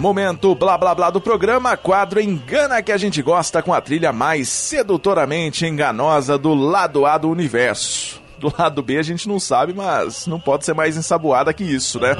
Momento blá blá blá do programa, quadro Engana que a gente gosta, com a trilha mais sedutoramente enganosa do lado A do universo. Do lado B a gente não sabe, mas não pode ser mais ensaboada que isso, né?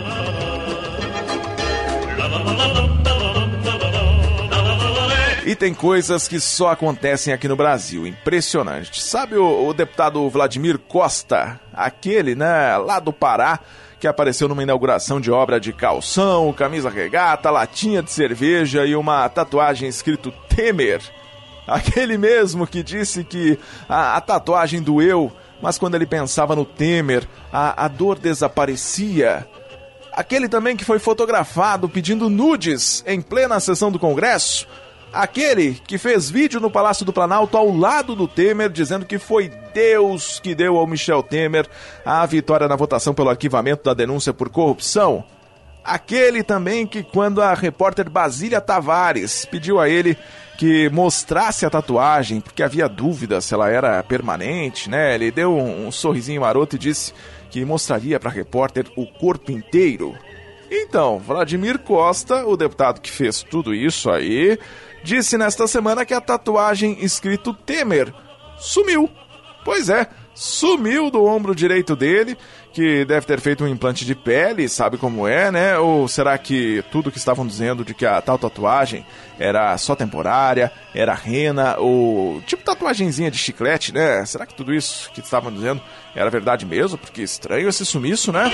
E tem coisas que só acontecem aqui no Brasil, impressionante. Sabe o deputado Vladimir Costa, aquele, né, lá do Pará, que apareceu numa inauguração de obra de calção, camisa regata, latinha de cerveja e uma tatuagem escrito Temer? Aquele mesmo que disse que a tatuagem doeu, mas quando ele pensava no Temer, a dor desaparecia. Aquele também que foi fotografado pedindo nudes em plena sessão do Congresso. Aquele que fez vídeo no Palácio do Planalto ao lado do Temer, dizendo que foi Deus que deu ao Michel Temer a vitória na votação pelo arquivamento da denúncia por corrupção. Aquele também que, quando a repórter Basília Tavares pediu a ele que mostrasse a tatuagem, porque havia dúvida se ela era permanente, né? Ele deu um sorrisinho maroto e disse que mostraria para a repórter o corpo inteiro. Então, Vladimir Costa, o deputado que fez tudo isso aí, disse nesta semana que a tatuagem escrito Temer sumiu. Pois é, sumiu do ombro direito dele, que deve ter feito um implante de pele, sabe como é, né? Ou será que tudo que estavam dizendo de que a tal tatuagem era só temporária, era rena, ou tipo tatuagenzinha de chiclete, né? Será que tudo isso que estavam dizendo era verdade mesmo? Porque estranho esse sumiço, né?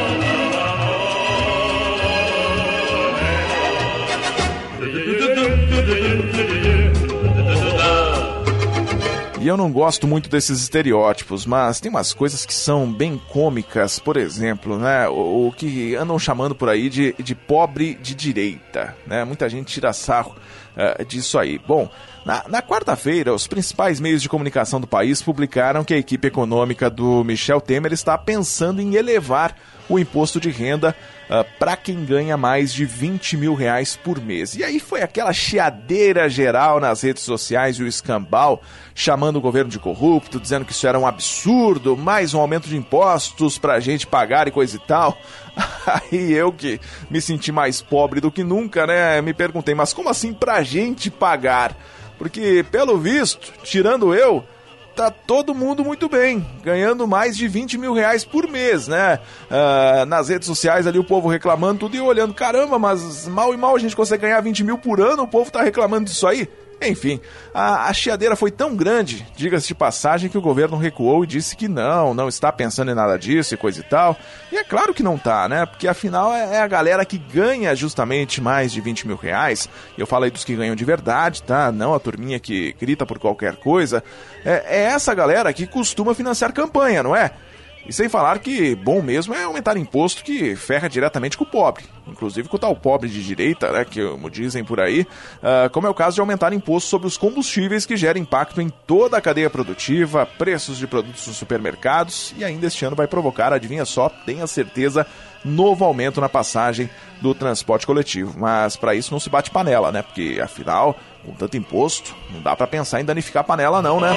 E eu não gosto muito desses estereótipos, mas tem umas coisas que são bem cômicas, por exemplo, né? O que andam chamando por aí de pobre de direita, né? Muita gente tira sarro disso aí. Bom, na quarta-feira, os principais meios de comunicação do país publicaram que a equipe econômica do Michel Temer está pensando em elevar o imposto de renda para quem ganha mais de 20 mil reais por mês. E aí foi aquela chiadeira geral nas redes sociais e o escambau chamando o governo de corrupto, dizendo que isso era um absurdo, mais um aumento de impostos pra gente pagar e coisa e tal. Aí eu, que me senti mais pobre do que nunca, né, me perguntei, mas como assim pra gente pagar? Porque, pelo visto, tirando eu, tá todo mundo muito bem, ganhando mais de 20 mil reais por mês, né? Nas redes sociais ali o povo reclamando tudo e eu olhando, caramba, mas mal e mal a gente consegue ganhar 20 mil por ano, o povo tá reclamando disso aí? Enfim, a chiadeira foi tão grande, diga-se de passagem, que o governo recuou e disse que não está pensando em nada disso e coisa e tal. E é claro que não tá, né? Porque afinal é a galera que ganha justamente mais de 20 mil reais. Eu falo aí dos que ganham de verdade, tá? Não a turminha que grita por qualquer coisa. É essa galera que costuma financiar campanha, não é? E sem falar que bom mesmo é aumentar imposto que ferra diretamente com o pobre. Inclusive com o tal pobre de direita, né, que como dizem por aí, como é o caso de aumentar imposto sobre os combustíveis, que gera impacto em toda a cadeia produtiva, preços de produtos nos supermercados, e ainda este ano vai provocar, adivinha só, tenha certeza, novo aumento na passagem do transporte coletivo. Mas para isso não se bate panela, né, porque afinal, com tanto imposto, não dá para pensar em danificar a panela não, né?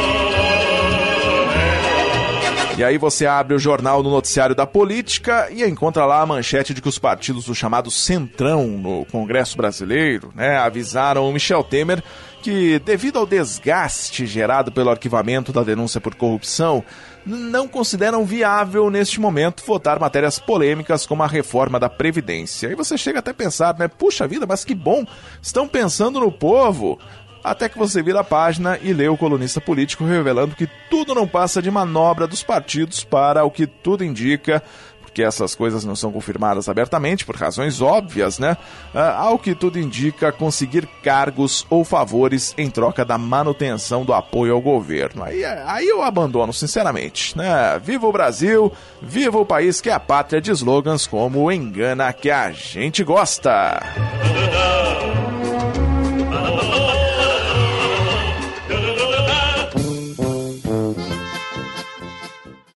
E aí você abre o jornal no noticiário da política e encontra lá a manchete de que os partidos do chamado Centrão no Congresso Brasileiro, né, avisaram o Michel Temer que, devido ao desgaste gerado pelo arquivamento da denúncia por corrupção, não consideram viável neste momento votar matérias polêmicas como a reforma da Previdência. Aí você chega até a pensar, né, puxa vida, mas que bom, estão pensando no povo. Até que você vira a página e lê o colunista político revelando que tudo não passa de manobra dos partidos para, o que tudo indica, porque essas coisas não são confirmadas abertamente, por razões óbvias, né? Ao que tudo indica, conseguir cargos ou favores em troca da manutenção do apoio ao governo. Aí eu abandono, sinceramente, né? Viva o Brasil, viva o país que é a pátria de slogans como Engana que a gente gosta!